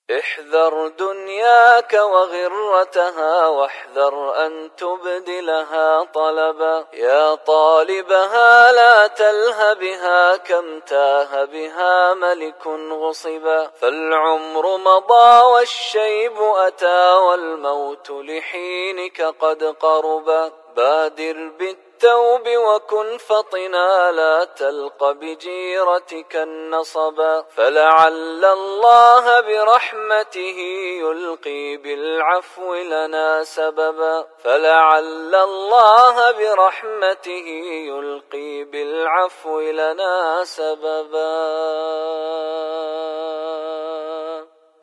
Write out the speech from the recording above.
احذر دنياك وغرتها، واحذر أن تبدلها طلبا. يا طالبها لا تله بها، كم تاه بها ملك غصبا. فالعمر مضى والشيب أتى، والموت لحينك قد قربا. بادر بالتوب وكن فطنا، لا تلق بجيرتك النصبا. فلعل الله برحمته يلقي بالعفو لنا سببا. فلعل الله برحمته يلقي بالعفو لنا سببا.